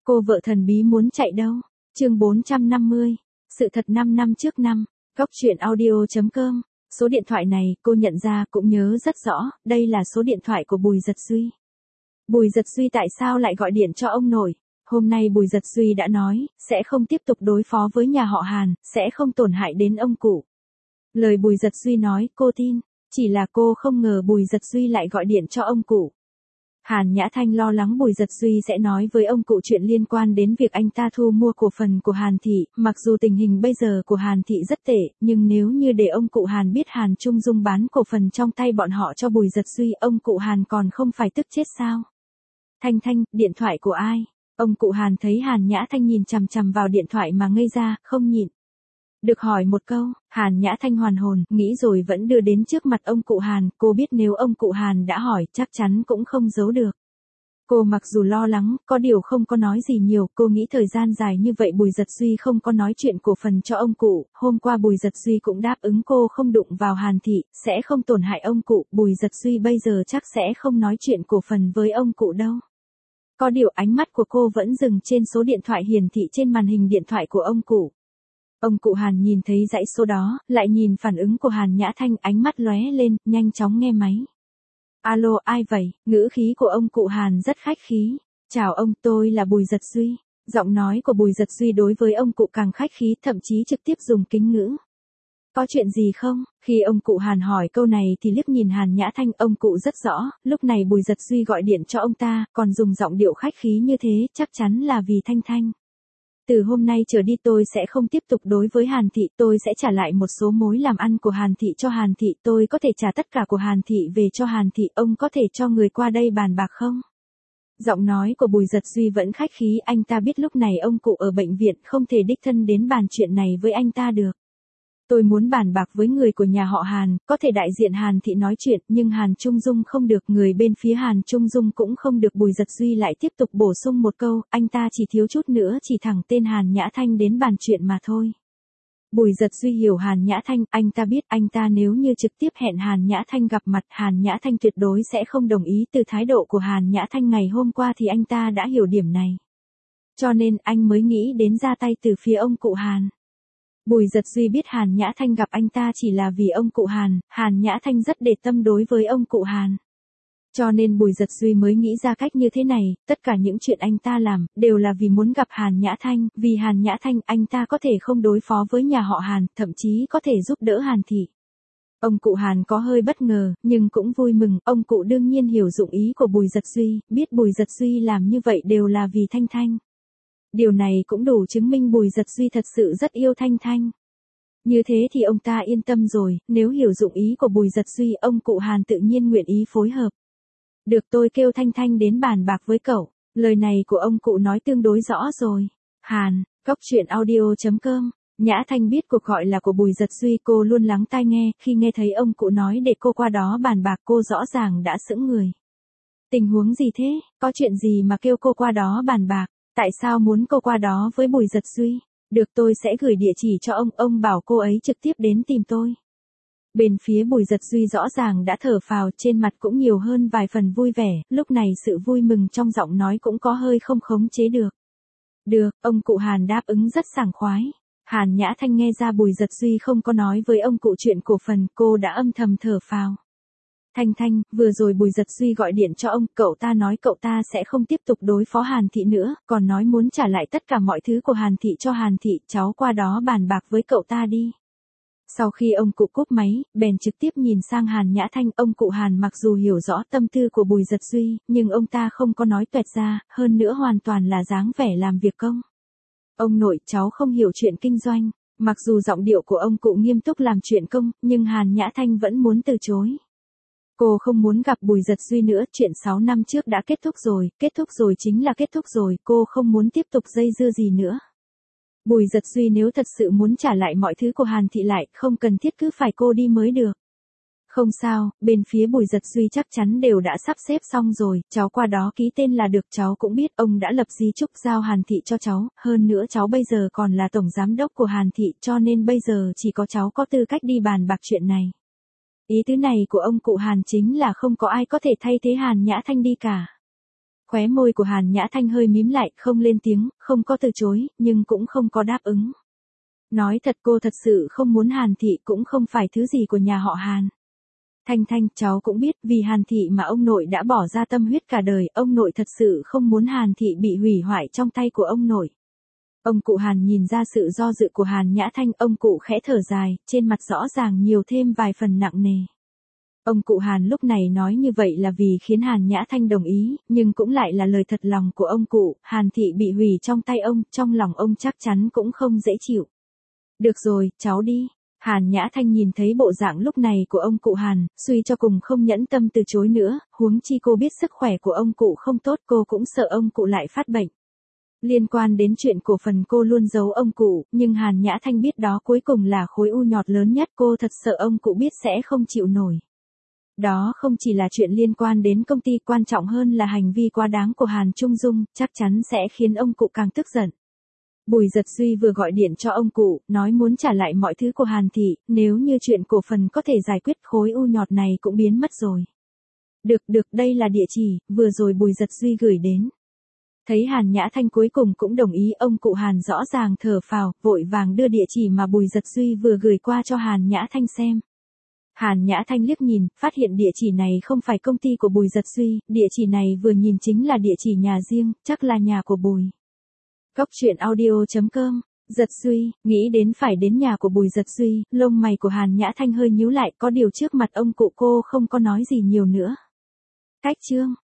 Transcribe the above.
Cô vợ thần bí muốn chạy đâu? Chương 450. Sự thật 5 năm trước năm. Góc truyện audio.com. Số điện thoại này cô nhận ra cũng nhớ rất rõ, đây là số điện thoại của Bùi Dật Duy. Bùi Dật Duy tại sao lại gọi điện cho ông nội? Hôm nay Bùi Dật Duy đã nói, sẽ không tiếp tục đối phó với nhà họ Hàn, sẽ không tổn hại đến ông cụ. Lời Bùi Dật Duy nói cô tin, chỉ là cô không ngờ Bùi Dật Duy lại gọi điện cho ông cụ. Hàn Nhã Thanh lo lắng Bùi Dật Duy sẽ nói với ông cụ chuyện liên quan đến việc anh ta thu mua cổ phần của Hàn Thị, mặc dù tình hình bây giờ của Hàn Thị rất tệ, nhưng nếu như để ông cụ Hàn biết Hàn Trung Dung bán cổ phần trong tay bọn họ cho Bùi Dật Duy, ông cụ Hàn còn không phải tức chết sao? Thanh Thanh, điện thoại của ai? Ông cụ Hàn thấy Hàn Nhã Thanh nhìn chằm chằm vào điện thoại mà ngây ra, không nhịn được hỏi một câu. Hàn Nhã Thanh hoàn hồn, nghĩ rồi vẫn đưa đến trước mặt ông cụ Hàn, cô biết nếu ông cụ Hàn đã hỏi chắc chắn cũng không giấu được. Cô mặc dù lo lắng, có điều không có nói gì nhiều, cô nghĩ thời gian dài như vậy Bùi Dật Duy không có nói chuyện cổ phần cho ông cụ, hôm qua Bùi Dật Duy cũng đáp ứng cô không đụng vào Hàn Thị, sẽ không tổn hại ông cụ, Bùi Dật Duy bây giờ chắc sẽ không nói chuyện cổ phần với ông cụ đâu. Có điều ánh mắt của cô vẫn dừng trên số điện thoại hiển thị trên màn hình điện thoại của ông cụ. Ông cụ Hàn nhìn thấy dãy số đó, lại nhìn phản ứng của Hàn Nhã Thanh, ánh mắt lóe lên, nhanh chóng nghe máy. Alo, ai vậy? Ngữ khí của ông cụ Hàn rất khách khí. Chào ông, tôi là Bùi Dật Duy. Giọng nói của Bùi Dật Duy đối với ông cụ càng khách khí, thậm chí trực tiếp dùng kính ngữ. Có chuyện gì không? Khi ông cụ Hàn hỏi câu này thì liếc nhìn Hàn Nhã Thanh, ông cụ rất rõ, lúc này Bùi Dật Duy gọi điện cho ông ta, còn dùng giọng điệu khách khí như thế, chắc chắn là vì Thanh Thanh. Từ hôm nay trở đi tôi sẽ không tiếp tục đối với Hàn Thị, tôi sẽ trả lại một số mối làm ăn của Hàn Thị cho Hàn Thị, tôi có thể trả tất cả của Hàn Thị về cho Hàn Thị, ông có thể cho người qua đây bàn bạc không? Giọng nói của Bùi Dật Duy vẫn khách khí, anh ta biết lúc này ông cụ ở bệnh viện, không thể đích thân đến bàn chuyện này với anh ta được. Tôi muốn bàn bạc với người của nhà họ Hàn, có thể đại diện Hàn Thị nói chuyện, nhưng Hàn Trung Dung không được, người bên phía Hàn Trung Dung cũng không được. Bùi Dật Duy lại tiếp tục bổ sung một câu, anh ta chỉ thiếu chút nữa chỉ thẳng tên Hàn Nhã Thanh đến bàn chuyện mà thôi. Bùi Dật Duy hiểu Hàn Nhã Thanh, anh ta biết anh ta nếu như trực tiếp hẹn Hàn Nhã Thanh gặp mặt, Hàn Nhã Thanh tuyệt đối sẽ không đồng ý. Từ thái độ của Hàn Nhã Thanh ngày hôm qua thì anh ta đã hiểu điểm này. Cho nên anh mới nghĩ đến ra tay từ phía ông cụ Hàn. Bùi Dật Duy biết Hàn Nhã Thanh gặp anh ta chỉ là vì ông cụ Hàn, Hàn Nhã Thanh rất để tâm đối với ông cụ Hàn. Cho nên Bùi Dật Duy mới nghĩ ra cách như thế này, tất cả những chuyện anh ta làm, đều là vì muốn gặp Hàn Nhã Thanh, vì Hàn Nhã Thanh anh ta có thể không đối phó với nhà họ Hàn, thậm chí có thể giúp đỡ Hàn Thị. Ông cụ Hàn có hơi bất ngờ, nhưng cũng vui mừng, ông cụ đương nhiên hiểu dụng ý của Bùi Dật Duy, biết Bùi Dật Duy làm như vậy đều là vì Thanh Thanh. Điều này cũng đủ chứng minh Bùi Dật Duy thật sự rất yêu Thanh Thanh. Như thế thì ông ta yên tâm rồi, nếu hiểu dụng ý của Bùi Dật Duy, ông cụ Hàn tự nhiên nguyện ý phối hợp. Được, tôi kêu Thanh Thanh đến bàn bạc với cậu. Lời này của ông cụ nói tương đối rõ rồi. Hàn, góc truyện audio.com. Nhã Thanh biết cuộc gọi là của Bùi Dật Duy, cô luôn lắng tai nghe, khi nghe thấy ông cụ nói để cô qua đó bàn bạc cô rõ ràng đã sững người. Tình huống gì thế? Có chuyện gì mà kêu cô qua đó bàn bạc? Tại sao muốn cô qua đó với Bùi Dật Duy? Được, tôi sẽ gửi địa chỉ cho ông bảo cô ấy trực tiếp đến tìm tôi. Bên phía Bùi Dật Duy rõ ràng đã thở phào, trên mặt cũng nhiều hơn vài phần vui vẻ, lúc này sự vui mừng trong giọng nói cũng có hơi không khống chế được. Được, ông cụ Hàn đáp ứng rất sảng khoái. Hàn Nhã Thanh nghe ra Bùi Dật Duy không có nói với ông cụ chuyện cổ phần, cô đã âm thầm thở phào. Thanh Thanh, vừa rồi Bùi Dật Duy gọi điện cho ông, cậu ta nói cậu ta sẽ không tiếp tục đối phó Hàn Thị nữa, còn nói muốn trả lại tất cả mọi thứ của Hàn Thị cho Hàn Thị, cháu qua đó bàn bạc với cậu ta đi. Sau khi ông cụ cúp máy, bèn trực tiếp nhìn sang Hàn Nhã Thanh, ông cụ Hàn mặc dù hiểu rõ tâm tư của Bùi Dật Duy, nhưng ông ta không có nói toẹt ra, hơn nữa hoàn toàn là dáng vẻ làm việc công. Ông nội, cháu không hiểu chuyện kinh doanh. Mặc dù giọng điệu của ông cụ nghiêm túc làm chuyện công, nhưng Hàn Nhã Thanh vẫn muốn từ chối. Cô không muốn gặp Bùi Dật Duy nữa, chuyện 6 năm trước đã kết thúc rồi chính là kết thúc rồi, cô không muốn tiếp tục dây dưa gì nữa. Bùi Dật Duy nếu thật sự muốn trả lại mọi thứ của Hàn Thị lại, không cần thiết cứ phải cô đi mới được. Không sao, bên phía Bùi Dật Duy chắc chắn đều đã sắp xếp xong rồi, cháu qua đó ký tên là được, cháu cũng biết ông đã lập di chúc giao Hàn Thị cho cháu, hơn nữa cháu bây giờ còn là tổng giám đốc của Hàn Thị, cho nên bây giờ chỉ có cháu có tư cách đi bàn bạc chuyện này. Ý tứ này của ông cụ Hàn chính là không có ai có thể thay thế Hàn Nhã Thanh đi cả. Khóe môi của Hàn Nhã Thanh hơi mím lại, không lên tiếng, không có từ chối, nhưng cũng không có đáp ứng. Nói thật cô thật sự không muốn Hàn Thị, cũng không phải thứ gì của nhà họ Hàn. Thanh Thanh, cháu cũng biết, vì Hàn Thị mà ông nội đã bỏ ra tâm huyết cả đời, ông nội thật sự không muốn Hàn Thị bị hủy hoại trong tay của ông nội. Ông cụ Hàn nhìn ra sự do dự của Hàn Nhã Thanh, ông cụ khẽ thở dài, trên mặt rõ ràng nhiều thêm vài phần nặng nề. Ông cụ Hàn lúc này nói như vậy là vì khiến Hàn Nhã Thanh đồng ý, nhưng cũng lại là lời thật lòng của ông cụ. Hàn Thị bị hủy trong tay ông, trong lòng ông chắc chắn cũng không dễ chịu. Được rồi, cháu đi. Hàn Nhã Thanh nhìn thấy bộ dạng lúc này của ông cụ Hàn, suy cho cùng không nhẫn tâm từ chối nữa, huống chi cô biết sức khỏe của ông cụ không tốt, cô cũng sợ ông cụ lại phát bệnh. Liên quan đến chuyện cổ phần cô luôn giấu ông cụ, nhưng Hàn Nhã Thanh biết đó cuối cùng là khối u nhọt lớn nhất, cô thật sợ ông cụ biết sẽ không chịu nổi. Đó không chỉ là chuyện liên quan đến công ty, quan trọng hơn là hành vi quá đáng của Hàn Trung Dung, chắc chắn sẽ khiến ông cụ càng tức giận. Bùi Dật Duy vừa gọi điện cho ông cụ, nói muốn trả lại mọi thứ của Hàn Thị, nếu như chuyện cổ phần có thể giải quyết, khối u nhọt này cũng biến mất rồi. Được, đây là địa chỉ, vừa rồi Bùi Dật Duy gửi đến. Thấy Hàn Nhã Thanh cuối cùng cũng đồng ý, ông cụ Hàn rõ ràng thở phào, vội vàng đưa địa chỉ mà Bùi Dật Duy vừa gửi qua cho Hàn Nhã Thanh xem. Hàn Nhã Thanh liếc nhìn, phát hiện địa chỉ này không phải công ty của Bùi Dật Duy, địa chỉ này vừa nhìn chính là địa chỉ nhà riêng, chắc là nhà của Bùi. Coctruyện.audio.com. Dật Duy, nghĩ đến phải đến nhà của Bùi Dật Duy, lông mày của Hàn Nhã Thanh hơi nhíu lại, có điều trước mặt ông cụ cô không có nói gì nhiều nữa. Cách chương.